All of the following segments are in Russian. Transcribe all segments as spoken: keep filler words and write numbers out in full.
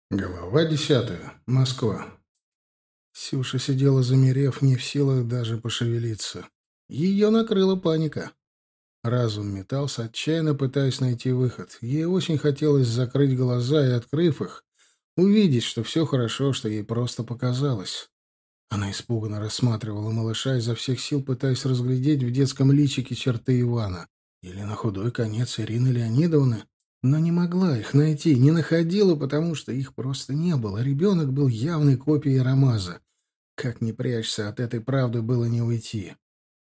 Глава десятая. Москва. Сюша сидела замерев, не в силах даже пошевелиться. Ее накрыла паника. Разум метался, отчаянно пытаясь найти выход. Ей очень хотелось закрыть глаза и, открыв их, увидеть, что все хорошо, что ей просто показалось. Она испуганно рассматривала малыша, изо всех сил пытаясь разглядеть в детском личике черты Ивана. Или на худой конец Ирины Леонидовны. Но не могла их найти, не находила, потому что их просто не было. Ребенок был явной копией Рамаза. Как ни прячься, от этой правды было не уйти.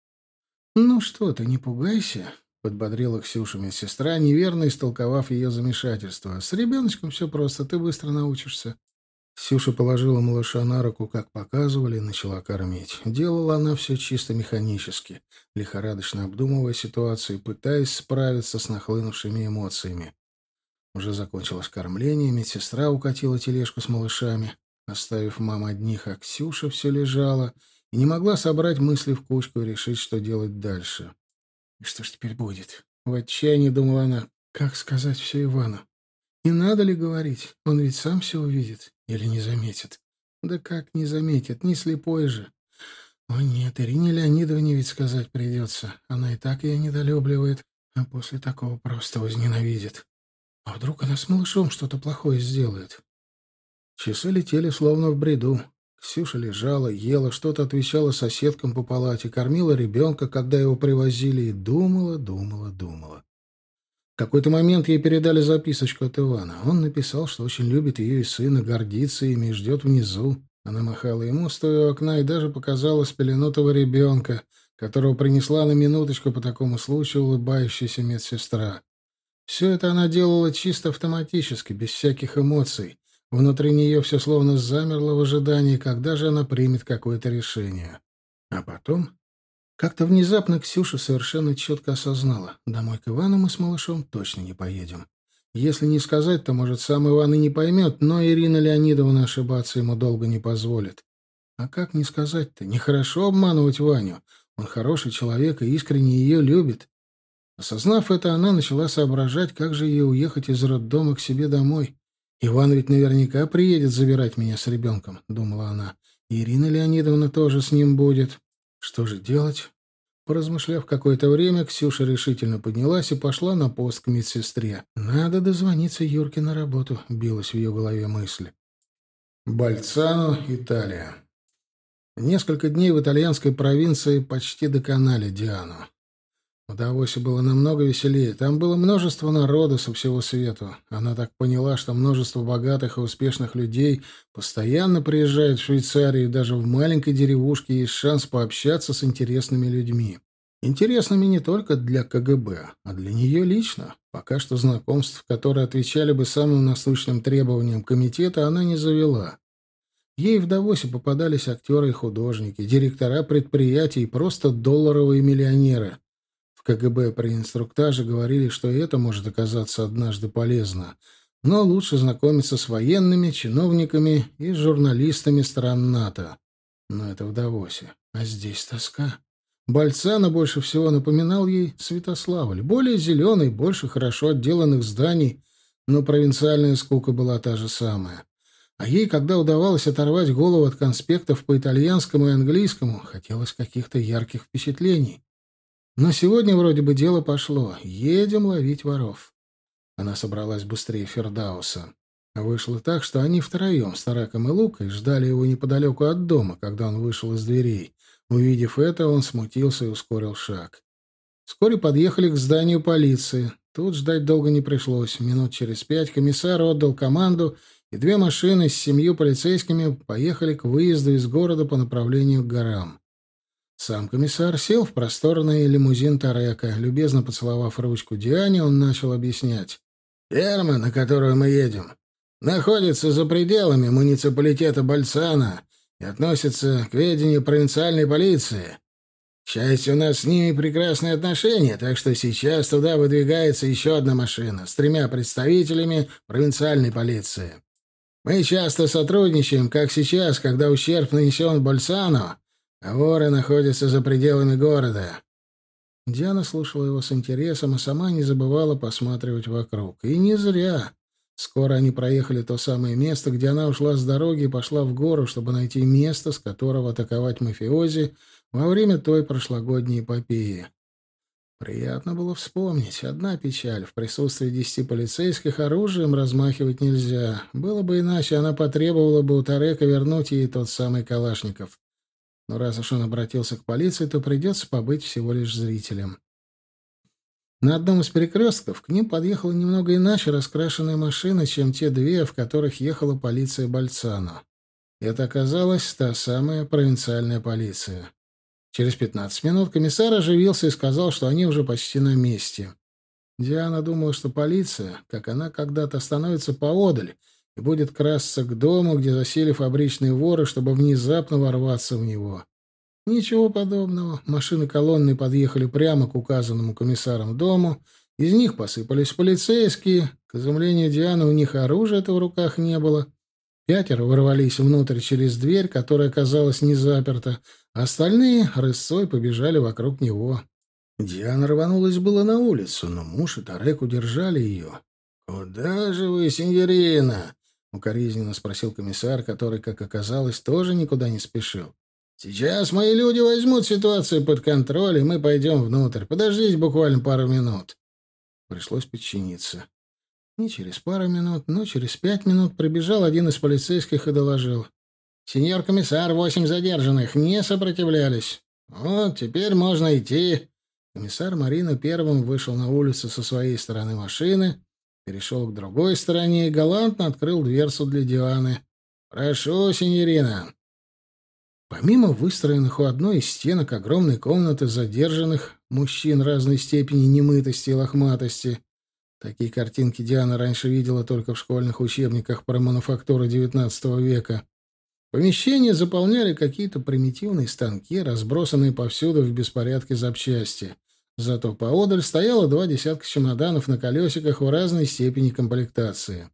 «Ну что ты, не пугайся», — подбодрила Ксюша медсестра, неверно истолковав ее замешательство. «С ребеночком все просто, ты быстро научишься». Ксюша положила малыша на руку, как показывали, и начала кормить. Делала она все чисто механически, лихорадочно обдумывая ситуацию и пытаясь справиться с нахлынувшими эмоциями. Уже закончилось кормление, медсестра укатила тележку с малышами, оставив мам одних, а Ксюша все лежала и не могла собрать мысли в кучку и решить, что делать дальше. И что ж теперь будет? В отчаянии думала она, как сказать все Ивану. И надо ли говорить? Он ведь сам все увидит или не заметит. Да как не заметит, не слепой же. О нет, Ирине Леонидовне ведь сказать придется. Она и так ее недолюбливает, а после такого просто возненавидит. А вдруг она с малышом что-то плохое сделает? Часы летели словно в бреду. Ксюша лежала, ела, что-то отвечала соседкам по палате, кормила ребенка, когда его привозили, и думала, думала, думала. В какой-то момент ей передали записочку от Ивана. Он написал, что очень любит ее и сына, гордится ими и ждет внизу. Она махала ему, стоя у окна, и даже показала спеленутого ребенка, которого принесла на минуточку по такому случаю улыбающаяся медсестра. Все это она делала чисто автоматически, без всяких эмоций. Внутри нее все словно замерло в ожидании, когда же она примет какое-то решение. А потом... Как-то внезапно Ксюша совершенно четко осознала. Домой к Ивану мы с малышом точно не поедем. Если не сказать, то, может, сам Иван и не поймет, но Ирина Леонидовна ошибаться ему долго не позволит. А как не сказать-то? Нехорошо обманывать Ваню. Он хороший человек и искренне ее любит. Осознав это, она начала соображать, как же ей уехать из роддома к себе домой. «Иван ведь наверняка приедет забирать меня с ребенком», — думала она. «И Ирина Леонидовна тоже с ним будет. Что же делать?» Поразмышляв какое-то время, Ксюша решительно поднялась и пошла на пост к медсестре. «Надо дозвониться Юрке на работу», — билась в ее голове мысль. Больцано, Италия. Несколько дней в итальянской провинции почти доконали Диану. В Давосе было намного веселее. Там было множество народа со всего свету. Она так поняла, что множество богатых и успешных людей постоянно приезжают в Швейцарию, и даже в маленькой деревушке есть шанс пообщаться с интересными людьми. Интересными не только для ка гэ бэ, а для нее лично. Пока что знакомств, которые отвечали бы самым насущным требованиям комитета, она не завела. Ей в Давосе попадались актеры и художники, директора предприятий и просто долларовые миллионеры. В ка гэ бэ при инструктаже говорили, что и это может оказаться однажды полезно, но лучше знакомиться с военными, чиновниками и журналистами стран НАТО. Но это в Давосе. А здесь тоска. Больцано больше всего напоминал ей Святославль. Более зеленый, больше хорошо отделанных зданий, но провинциальная скука была та же самая. А ей, когда удавалось оторвать голову от конспектов по итальянскому и английскому, хотелось каких-то ярких впечатлений. Но сегодня вроде бы дело пошло. Едем ловить воров. Она собралась быстрее Фердауса. Вышло так, что они втроем с Тараком и Лукой ждали его неподалеку от дома, когда он вышел из дверей. Увидев это, он смутился и ускорил шаг. Вскоре подъехали к зданию полиции. Тут ждать долго не пришлось. Минут через пять комиссар отдал команду, и две машины с семью полицейскими поехали к выезду из города по направлению к горам. Сам комиссар сел в просторный лимузин Тарека. Любезно поцеловав ручку Диане, он начал объяснять. «Ферма, на которую мы едем, находится за пределами муниципалитета Больцано и относится к ведению провинциальной полиции. К счастью, у нас с ними прекрасные отношения, так что сейчас туда выдвигается еще одна машина с тремя представителями провинциальной полиции. Мы часто сотрудничаем, как сейчас, когда ущерб нанесен Больцано, а воры находятся за пределами города». Диана слушала его с интересом, а сама не забывала посматривать вокруг. И не зря. Скоро они проехали то самое место, где она ушла с дороги и пошла в гору, чтобы найти место, с которого атаковать мафиози во время той прошлогодней эпопеи. Приятно было вспомнить. Одна печаль. В присутствии десяти полицейских оружием размахивать нельзя. Было бы иначе, она потребовала бы у Тарека вернуть ей тот самый Калашников. Но раз уж он обратился к полиции, то придется побыть всего лишь зрителем. На одном из перекрестков к ним подъехала немного иначе раскрашенная машина, чем те две, в которых ехала полиция Бальцано. Это оказалась та самая провинциальная полиция. Через пятнадцать минут комиссар оживился и сказал, что они уже почти на месте. Диана думала, что полиция, как она когда-то, остановится поодаль и будет красться к дому, где засели фабричные воры, чтобы внезапно ворваться в него. Ничего подобного. Машины колонны подъехали прямо к указанному комиссаром дому. Из них посыпались полицейские. К изумлению Дианы, у них оружия-то в руках не было. Пятеро ворвались внутрь через дверь, которая оказалась не заперта, а остальные рысцой побежали вокруг него. Диана рванулась было на улицу, но муж и Тарек удержали ее. «Куда же вы, синьорина?» — укоризненно спросил комиссар, который, как оказалось, тоже никуда не спешил. «Сейчас мои люди возьмут ситуацию под контроль, и мы пойдем внутрь. Подождите буквально пару минут». Пришлось подчиниться. Не через пару минут, но через пять минут прибежал один из полицейских и доложил. «Сеньор комиссар, восемь задержанных не сопротивлялись. Вот, теперь можно идти». Комиссар Марина первым вышел на улицу со своей стороны машины, перешел к другой стороне и галантно открыл дверцу для Дианы. «Прошу, сеньорина». Помимо выстроенных у одной из стенок огромной комнаты задержанных мужчин разной степени немытости и лохматости, такие картинки Диана раньше видела только в школьных учебниках про мануфактуру девятнадцатого века. Помещение заполняли какие-то примитивные станки, разбросанные повсюду в беспорядке запчасти. Зато поодаль стояло два десятка чемоданов на колесиках в разной степени комплектации.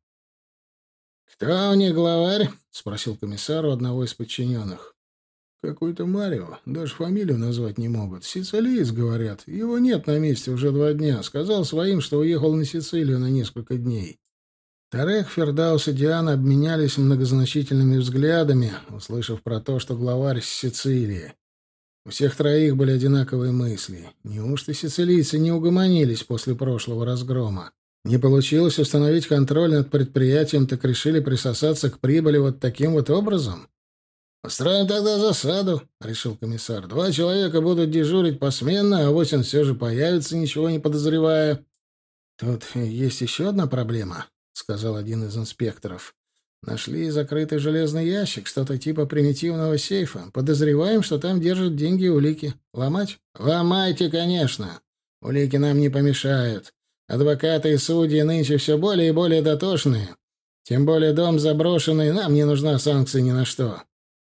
«Кто у них главарь?» — спросил комиссар у одного из подчиненных. «Какой-то Марио. Даже фамилию назвать не могут. Сицилиец, говорят. Его нет на месте уже два дня. Сказал своим, что уехал на Сицилию на несколько дней». Тарек, Фердаус и Диана обменялись многозначительными взглядами, услышав про то, что главарь с Сицилии. У всех троих были одинаковые мысли. Неужто сицилийцы не угомонились после прошлого разгрома? Не получилось установить контроль над предприятием, так решили присосаться к прибыли вот таким вот образом? «Устроим тогда засаду», — решил комиссар. «Два человека будут дежурить посменно, а вот он все же появится, ничего не подозревая». «Тут есть еще одна проблема», — сказал один из инспекторов. «Нашли закрытый железный ящик, что-то типа примитивного сейфа. Подозреваем, что там держат деньги и улики. Ломать?» «Ломайте, конечно. Улики нам не помешают. Адвокаты и судьи нынче все более и более дотошные. Тем более дом заброшенный, нам не нужна санкция ни на что».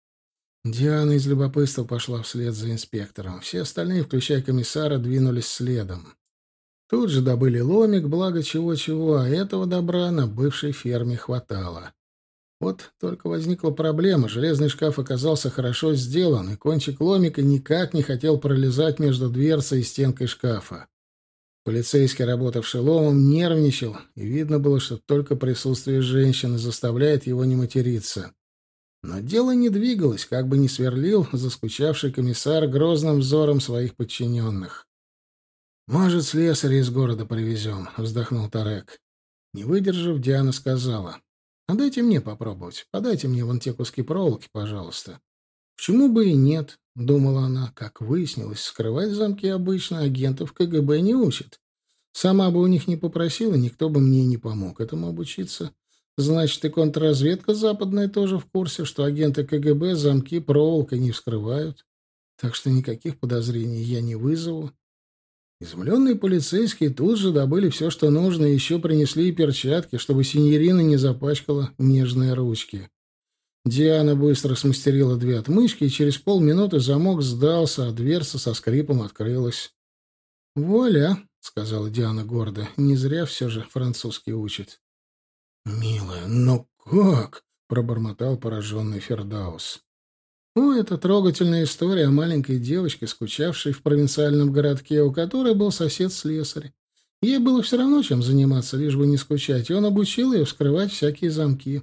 Диана из любопытства пошла вслед за инспектором. Все остальные, включая комиссара, двинулись следом. Тут же добыли ломик, благо чего-чего, а этого добра на бывшей ферме хватало. Вот только возникла проблема. Железный шкаф оказался хорошо сделан, и кончик ломика никак не хотел пролезать между дверцей и стенкой шкафа. Полицейский, работавший ломом, нервничал, и видно было, что только присутствие женщины заставляет его не материться. Но дело не двигалось, как бы ни сверлил заскучавший комиссар грозным взором своих подчиненных. «Может, слесаря из города привезем», — вздохнул Тарек. Не выдержав, Диана сказала: «А дайте мне попробовать. Подайте мне вон те куски проволоки, пожалуйста». «Почему бы и нет?» — думала она. Как выяснилось, скрывать замки обычно агентов КГБ не учат. Сама бы у них не попросила, никто бы мне не помог этому обучиться. Значит, и контрразведка западная тоже в курсе, что агенты КГБ замки проволокой не вскрывают. Так что никаких подозрений я не вызову. Изумленные полицейские тут же добыли все, что нужно, и еще принесли и перчатки, чтобы синьорина не запачкала нежные ручки. Диана быстро смастерила две отмычки, и через полминуты замок сдался, а дверца со скрипом открылась. «Вуаля», — сказала Диана гордо, — «не зря все же французский учит». «Милая, но как?» — пробормотал пораженный Фердаус. «Ну, это трогательная история о маленькой девочке, скучавшей в провинциальном городке, у которой был сосед-слесарь. Ей было все равно, чем заниматься, лишь бы не скучать, и он обучил ее вскрывать всякие замки.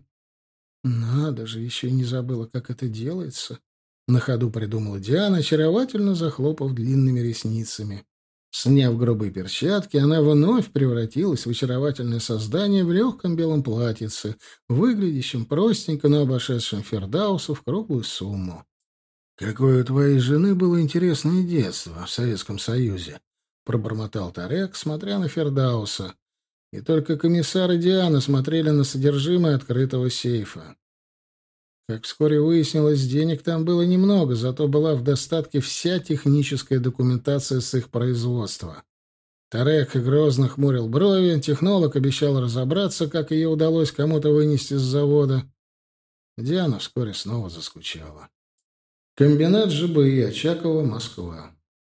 Надо же, еще и не забыла, как это делается. На ходу придумала Диана, очаровательно захлопав длинными ресницами. Сняв грубые перчатки, она вновь превратилась в очаровательное создание в легком белом платьице, выглядящем простенько, но обошедшем Фердаусу в круглую сумму. «Какое у твоей жены было интересное детство в Советском Союзе», — пробормотал Тарек, смотря на Фердауса. И только комиссар и Диана смотрели на содержимое открытого сейфа. Как вскоре выяснилось, денег там было немного, зато была в достатке вся техническая документация с их производства. Тарек грозно хмурил брови, технолог обещал разобраться, как ее удалось кому-то вынести с завода. Диана вскоре снова заскучала. Комбинат ЖБИ, Очаково, Москва.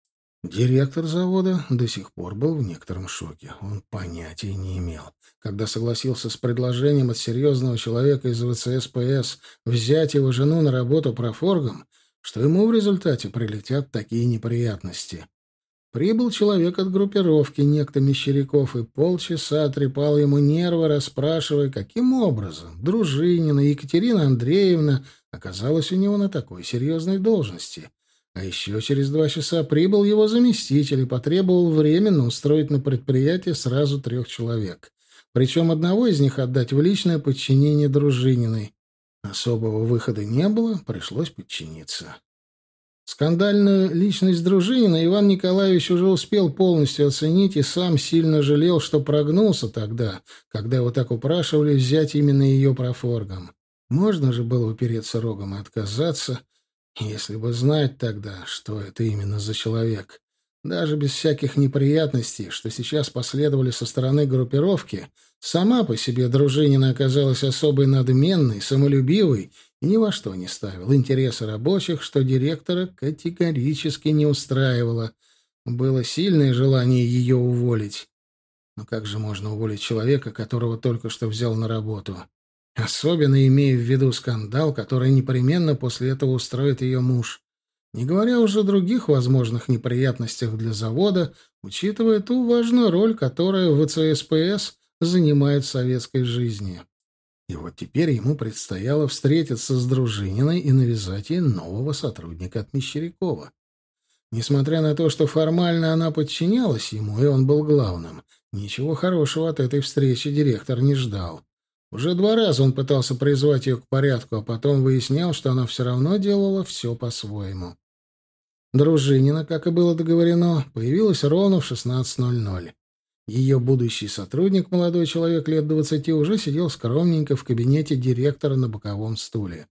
Директор завода до сих пор был в некотором шоке. Он понятия не имел. Когда согласился с предложением от серьезного человека из ВЦСПС взять его жену на работу профоргом, что ему в результате прилетят такие неприятности. Прибыл человек от группировки, некто Мещеряков, и полчаса трепал ему нервы, расспрашивая, каким образом Дружинина Екатерина Андреевна оказалась у него на такой серьезной должности. А еще через два часа прибыл его заместитель и потребовал временно устроить на предприятие сразу трех человек. Причем одного из них отдать в личное подчинение Дружининой. Особого выхода не было, пришлось подчиниться. Скандальную личность Дружинина Иван Николаевич уже успел полностью оценить и сам сильно жалел, что прогнулся тогда, когда его так упрашивали взять именно ее профоргом. Можно же было упереться рогом и отказаться, если бы знать тогда, что это именно за человек. Даже без всяких неприятностей, что сейчас последовали со стороны группировки, сама по себе Дружинина оказалась особой надменной, самолюбивой и ни во что не ставила интересы рабочих, что директора категорически не устраивало. Было сильное желание ее уволить. Но как же можно уволить человека, которого только что взял на работу? Особенно имея в виду скандал, который непременно после этого устроит ее муж. Не говоря уже о других возможных неприятностях для завода, учитывая ту важную роль, которую ВЦСПС занимает в советской жизни. И вот теперь ему предстояло встретиться с Дружининой и навязать ей нового сотрудника от Мещерякова. Несмотря на то, что формально она подчинялась ему, и он был главным, ничего хорошего от этой встречи директор не ждал. Уже два раза он пытался призвать ее к порядку, а потом выяснял, что она все равно делала все по-своему. Дружинина, как и было договорено, появилась ровно в шестнадцать ноль ноль. Ее будущий сотрудник, молодой человек лет двадцати, уже сидел скромненько в кабинете директора на боковом стуле.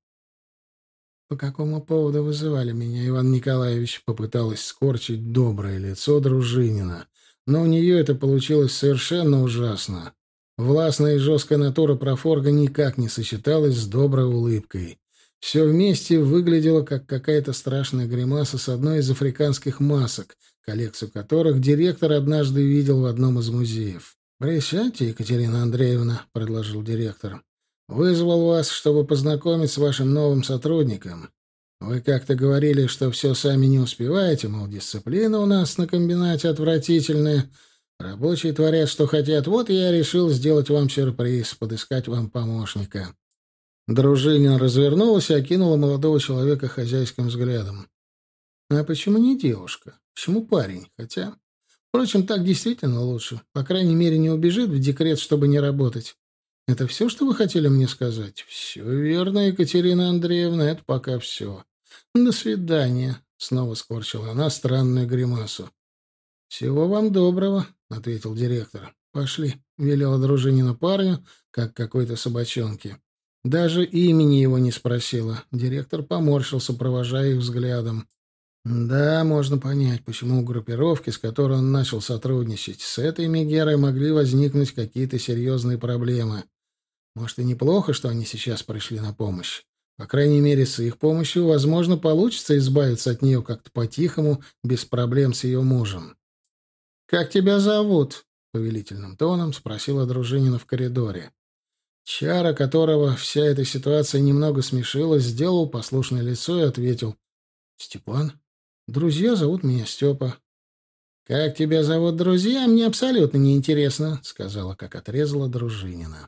«По какому поводу вызывали меня, Иван Николаевич?» — попыталась скорчить доброе лицо Дружинина. Но у нее это получилось совершенно ужасно. Властная и жесткая натура профорга никак не сочеталась с доброй улыбкой. Все вместе выглядело, как какая-то страшная гримаса с одной из африканских масок, коллекцию которых директор однажды видел в одном из музеев. «Присядьте, Екатерина Андреевна», — предложил директор. «Вызвал вас, чтобы познакомить с вашим новым сотрудником. Вы как-то говорили, что все сами не успеваете, мол, дисциплина у нас на комбинате отвратительная. Рабочие творят, что хотят. Вот я решил сделать вам сюрприз, подыскать вам помощника». Дружинина развернулась и окинула молодого человека хозяйским взглядом. «А почему не девушка? Почему парень? Хотя... Впрочем, так действительно лучше. По крайней мере, не убежит в декрет, чтобы не работать. Это все, что вы хотели мне сказать?» «Все верно, Екатерина Андреевна, это пока все. До свидания», — снова скорчила она странную гримасу. «Всего вам доброго», — ответил директор. «Пошли», — велела Дружинина парню, как какой-то собачонке. Даже имени его не спросила. Директор поморщился, провожая их взглядом. Да, можно понять, почему у группировки, с которой он начал сотрудничать, с этой Мегерой могли возникнуть какие-то серьезные проблемы. Может, и неплохо, что они сейчас пришли на помощь. По крайней мере, с их помощью, возможно, получится избавиться от нее как-то по-тихому, без проблем с ее мужем. «Как тебя зовут?» — повелительным тоном спросила Дружинина в коридоре. Чара, которого вся эта ситуация немного смешила, сделал послушное лицо и ответил: «Степан. Друзья зовут меня Степа». «Как тебя зовут, друзья, мне абсолютно неинтересно», — сказала, как отрезала Дружинина.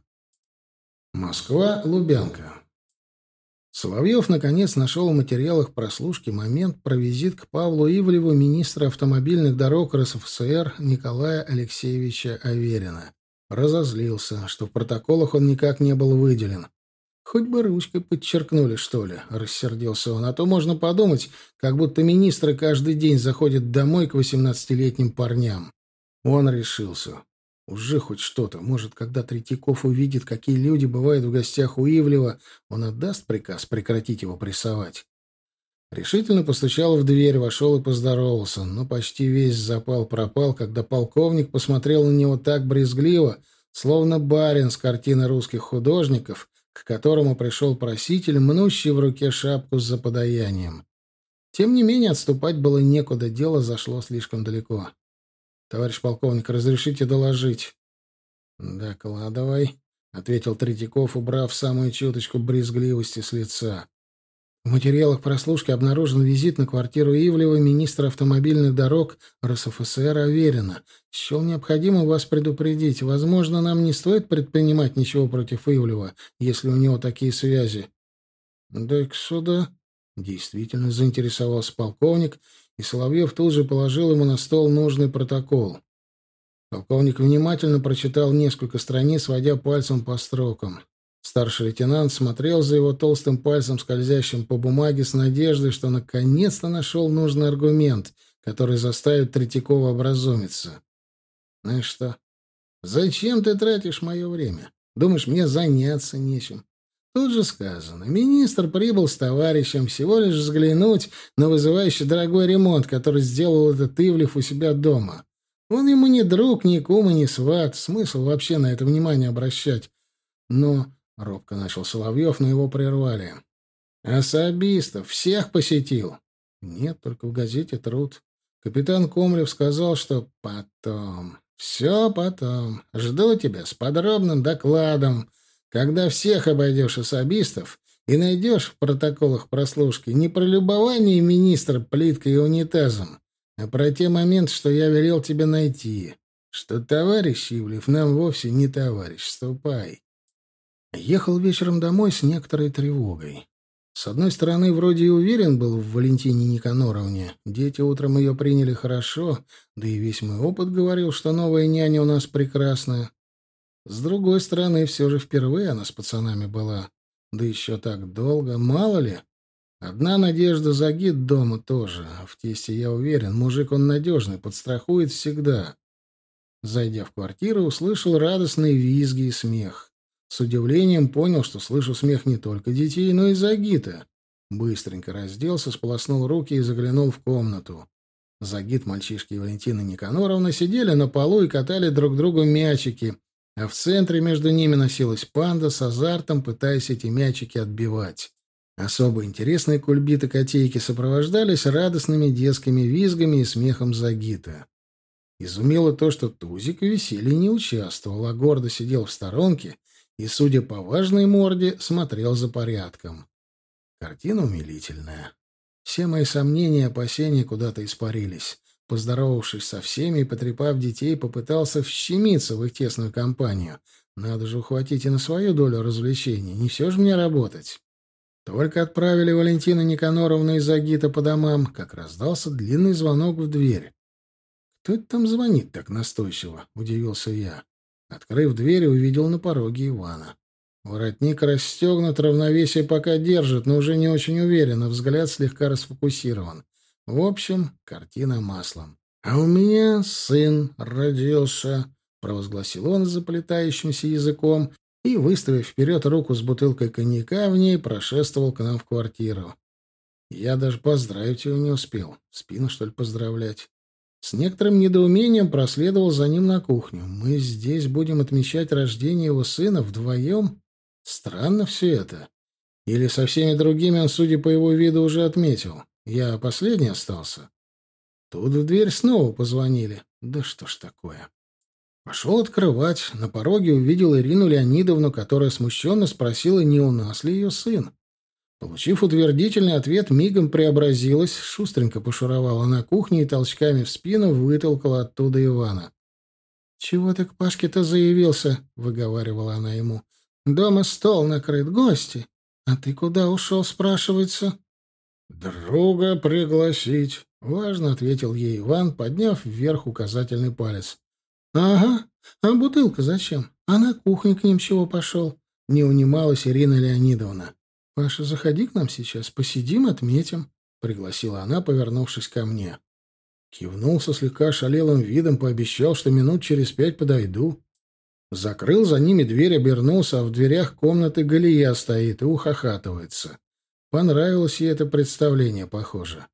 Москва, Лубянка. Соловьев, наконец, нашел в материалах прослушки момент про визит к Павлу Ивлеву министра автомобильных дорог РСФСР Николая Алексеевича Аверина. Разозлился, что в протоколах он никак не был выделен. «Хоть бы ручкой подчеркнули, что ли», — рассердился он. «А то можно подумать, как будто министры каждый день заходят домой к восемнадцатилетним парням». Он решился. Уже хоть что-то. Может, когда Третьяков увидит, какие люди бывают в гостях у Ивлева, он отдаст приказ прекратить его прессовать. Решительно постучал в дверь, вошел и поздоровался, но почти весь запал пропал, когда полковник посмотрел на него так брезгливо, словно барин с картины русских художников, к которому пришел проситель, мнущий в руке шапку с заподаянием. Тем не менее, отступать было некуда, дело зашло слишком далеко. «Товарищ полковник, разрешите доложить?» «Докладывай», — ответил Третьяков, убрав самую чуточку брезгливости с лица. «В материалах прослушки обнаружен визит на квартиру Ивлева министра автомобильных дорог РСФСР Аверина. Счел необходимым вас предупредить. Возможно, нам не стоит предпринимать ничего против Ивлева, если у него такие связи». «Дай-ка сюда». Действительно заинтересовался полковник, и Соловьев тут же положил ему на стол нужный протокол. Полковник внимательно прочитал несколько страниц, водя пальцем по строкам. Старший лейтенант смотрел за его толстым пальцем, скользящим по бумаге, с надеждой, что наконец-то нашел нужный аргумент, который заставит Третьякова образумиться. «Ну и что? Зачем ты тратишь мое время? Думаешь, мне заняться нечем?» Тут же сказано. Министр прибыл с товарищем всего лишь взглянуть на вызывающий дорогой ремонт, который сделал этот Ивлев у себя дома. Он ему не друг, ни кум и ни сват. Смысл вообще на это внимание обращать? Но... — робко начал Соловьев, но его прервали. «Особистов всех посетил?» «Нет, только в газете «Труд». Капитан Комлев сказал, что потом... Все потом. Жду тебя с подробным докладом. Когда всех обойдешь особистов и найдешь в протоколах прослушки не про любование министра плиткой и унитазом, а про те моменты, что я велел тебе найти, что товарищ Ивлев нам вовсе не товарищ. Ступай». Ехал вечером домой с некоторой тревогой. С одной стороны, вроде и уверен был в Валентине Никаноровне. Дети утром ее приняли хорошо, да и весь мой опыт говорил, что новая няня у нас прекрасная. С другой стороны, все же впервые она с пацанами была. Да еще так долго, мало ли. Одна надежда Загид дома тоже. А в тесте я уверен, мужик он надежный, подстрахует всегда. Зайдя в квартиру, услышал радостные визги и смех. С удивлением понял, что слышу смех не только детей, но и Загита. Быстренько разделся, сполоснул руки и заглянул в комнату. Загид, мальчишки и Валентина Никаноровна сидели на полу и катали друг другу мячики, а в центре между ними носилась панда с азартом, пытаясь эти мячики отбивать. Особо интересные кульбиты-котейки сопровождались радостными детскими визгами и смехом Загита. Изумило то, что Тузик в веселье не участвовал, а гордо сидел в сторонке и, судя по важной морде, смотрел за порядком. Картина умилительная. Все мои сомнения и опасения куда-то испарились. Поздоровавшись со всеми и потрепав детей, попытался вщемиться в их тесную компанию. Надо же ухватить и на свою долю развлечений. Не все же мне работать. Только отправили Валентину Никаноровну и Загита по домам, как раздался длинный звонок в дверь. «Кто это там звонит так настойчиво?» — удивился я. Открыв дверь, увидел на пороге Ивана. Воротник расстегнут, равновесие пока держит, но уже не очень уверенно, взгляд слегка расфокусирован. В общем, картина маслом. «А у меня сын родился», — провозгласил он заплетающимся языком и, выставив вперед руку с бутылкой коньяка, в ней прошествовал к нам в квартиру. Я даже поздравить его не успел. В спину, что ли, поздравлять? С некоторым недоумением проследовал за ним на кухню. Мы здесь будем отмечать рождение его сына вдвоем? Странно все это. Или со всеми другими он, судя по его виду, уже отметил. Я последний остался. Тут в дверь снова позвонили. Да что ж такое? Пошел открывать. На пороге увидел Ирину Леонидовну, которая смущенно спросила, не у нас ли ее сын. Получив утвердительный ответ, мигом преобразилась, шустренько пошуровала на кухне и толчками в спину вытолкала оттуда Ивана. «Чего ты к Пашке-то заявился?» — выговаривала она ему. «Дома стол накрыт, гости. А ты куда ушел, спрашивается?» «Друга пригласить», — важно ответил ей Иван, подняв вверх указательный палец. «Ага. А бутылка зачем? А на кухню к ним чего пошел?» — не унималась Ирина Леонидовна. «Паша, заходи к нам сейчас, посидим, отметим», — пригласила она, повернувшись ко мне. Кивнул со слегка шалелым видом, пообещал, что минут через пять подойду. Закрыл за ними дверь, обернулся, а в дверях комнаты Галия стоит и ухахатывается. Понравилось ей это представление, похоже.